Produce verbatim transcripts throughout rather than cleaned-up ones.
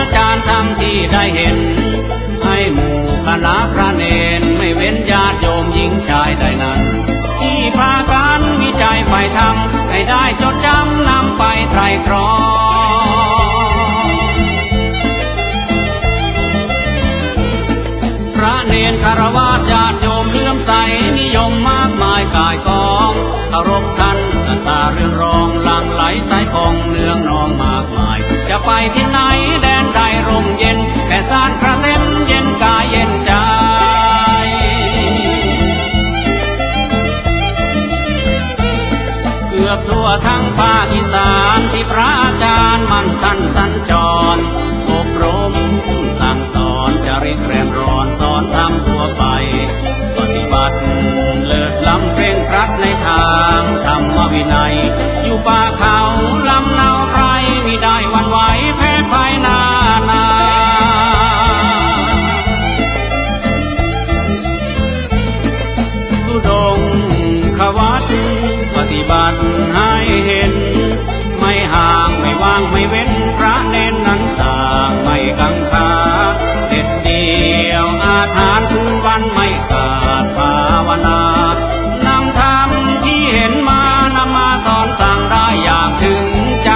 จารย์ทั้งที่ได้เห็นให้หมู่คณะพระเนรไม่เว้นญาติโยมหญิงชายใดนั้นที่พากันวิจัยใฝ่ธรรมให้ได้จดจำนำไปไตร่ตรองพระเนรคฤหัสถ์ญาติโยมเลื่อมใสนิยมมากมายกายกองเคารพท่านศรัทธาเรื่องรองหลั่งไหลสายของเนืองนองมากมายจะไปที่ไหนแดนใดร่มเย็นแค่สานพระเส้นเย็นกายเย็นใจเกือบทั่วทั้งภาคอีสานที่พระอาจารย์มั่นท่านสัญจรอบรมสั่งสอนจริตแรมร้อนสอนธรรมทั่วไปปฏิบัติเลิศล้ำเคร่งครัดในทางธรรมวินัยอยู่ป่าเขาลำเนาไพรมิได้หวั่นไหวแพ้ภัยนานาทุดงขวัตปฏิบัติให้เห็นไม่ห่างไม่ว่างไม่เว้นพระเน้นนั้นต่างไม่กังขาเด็ดเดียวอาถรรพ์คืนวันไม่ขาดภาวนานำธรรมที่เห็นมานำมาสอนสั่งได้อย่างถึงใจ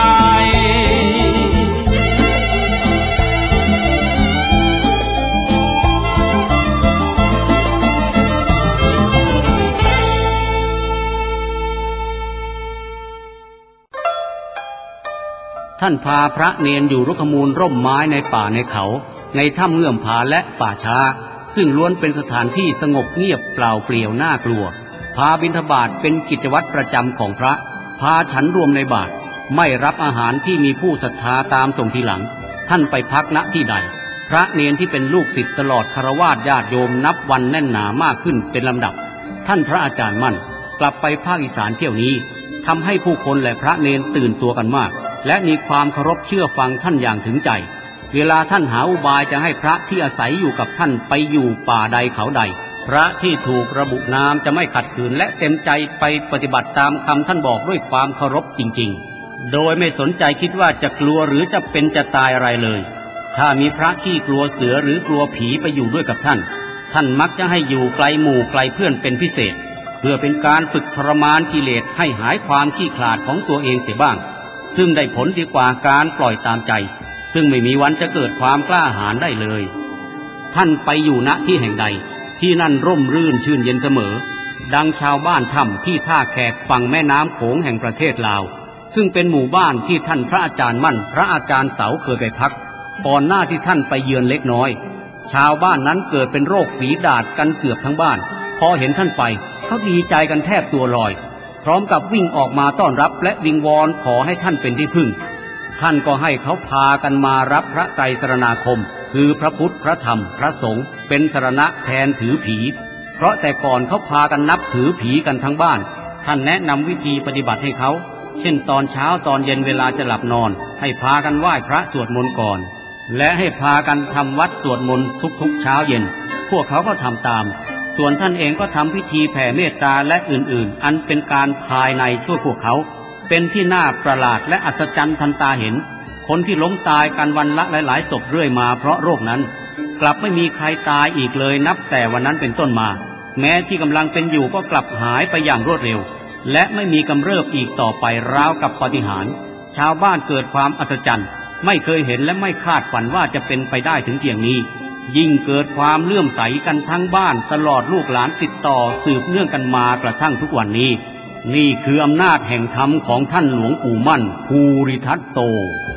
ท่านพาพระเนนอยู่รุกขมูลร่มไม้ในป่าในเขาในถ้ำเงื่อมผาและป่าช้าซึ่งล้วนเป็นสถานที่สงบเงียบเปล่าเปลี่ยวน่ากลัวพาบิณฑบาตเป็นกิจวัตรประจำของพระพาฉันรวมในบาตรไม่รับอาหารที่มีผู้ศรัทธาตามส่งทีหลังท่านไปพักณที่ใดพระเนนที่เป็นลูกศิษย์ตลอดคฤหัสถ์ญาติโยมนับวันแน่นหนามากขึ้นเป็นลำดับท่านพระอาจารย์มั่นกลับไปภาคอีสานเที่ยวนี้ทำให้ผู้คนและพระเนนตื่นตัวกันมากและมีความเคารพเชื่อฟังท่านอย่างถึงใจเวลาท่านหาอุบายจะให้พระที่อาศัยอยู่กับท่านไปอยู่ป่าใดเขาใดพระที่ถูกระบุนามจะไม่ขัดขืนและเต็มใจไปปฏิบัติตามคำท่านบอกด้วยความเคารพจริงๆโดยไม่สนใจคิดว่าจะกลัวหรือจะเป็นจะตายอะไรเลยถ้ามีพระขี้กลัวเสือหรือกลัวผีไปอยู่ด้วยกับท่านท่านมักจะให้อยู่ไกลหมู่ไกลเพื่อนเป็นพิเศษเพื่อเป็นการฝึกทรมานกิเลสให้หายความขี้ขลาดของตัวเองเสียบ้างซึ่งได้ผลดีกว่าการปล่อยตามใจซึ่งไม่มีวันจะเกิดความกล้าหาญได้เลยท่านไปอยู่ณที่แห่งใดที่นั่นร่มรื่นชื่นเย็นเสมอดังชาวบ้านถ้ำที่ท่าแขกฝั่งแม่น้ำโขงแห่งประเทศลาวซึ่งเป็นหมู่บ้านที่ท่านพระอาจารย์มั่นพระอาจารย์เสาเคยไปพักก่อนหน้าที่ท่านไปเยือนเล็กน้อยชาวบ้านนั้นเกิดเป็นโรคฝีดาษกันเกือบทั้งบ้านพอเห็นท่านไปเขาดีใจกันแทบตัวลอยพร้อมกับวิ่งออกมาต้อนรับและวิงวอนขอให้ท่านเป็นที่พึ่งท่านก็ให้เขาพากันมารับพระไตรสรณาคมคือพระพุทธพระธรรมพระสงฆ์เป็นสรณะแทนถือผีเพราะแต่ก่อนเขาพากันนับถือผีกันทั้งบ้านท่านแนะนำวิธีปฏิบัติให้เขาเช่นตอนเช้าตอนเย็นเวลาจะหลับนอนให้พากันไหว้พระสวดมนต์ก่อนและให้พากันทำวัดสวดมนต์ทุกๆเช้าเย็นพวกเขาก็ทำตามส่วนท่านเองก็ทำพิธีแผ่เมตตาและอื่นๆอันเป็นการภายในช่วยพวกเขาเป็นที่น่าประหลาดและอัศจรรย์ทันตาเห็นคนที่ล้มตายกันวันละหลายๆศพเรื่อยมาเพราะโรคนั้นกลับไม่มีใครตายอีกเลยนับแต่วันนั้นเป็นต้นมาแม้ที่กำลังเป็นอยู่ก็กลับหายไปอย่างรวดเร็วและไม่มีกำเริบอีกต่อไปราวกับปาฏิหาริย์ชาวบ้านเกิดความอัศจรรย์ไม่เคยเห็นและไม่คาดฝันว่าจะเป็นไปได้ถึงเพียงนี้ยิ่งเกิดความเลื่อมใสกันทั้งบ้านตลอดลูกหลานติดต่อสืบเนื่องกันมากระทั่งทุกวันนี้นี่คืออำนาจแห่งธรรมของท่านหลวงปู่มั่นภูริทัตโต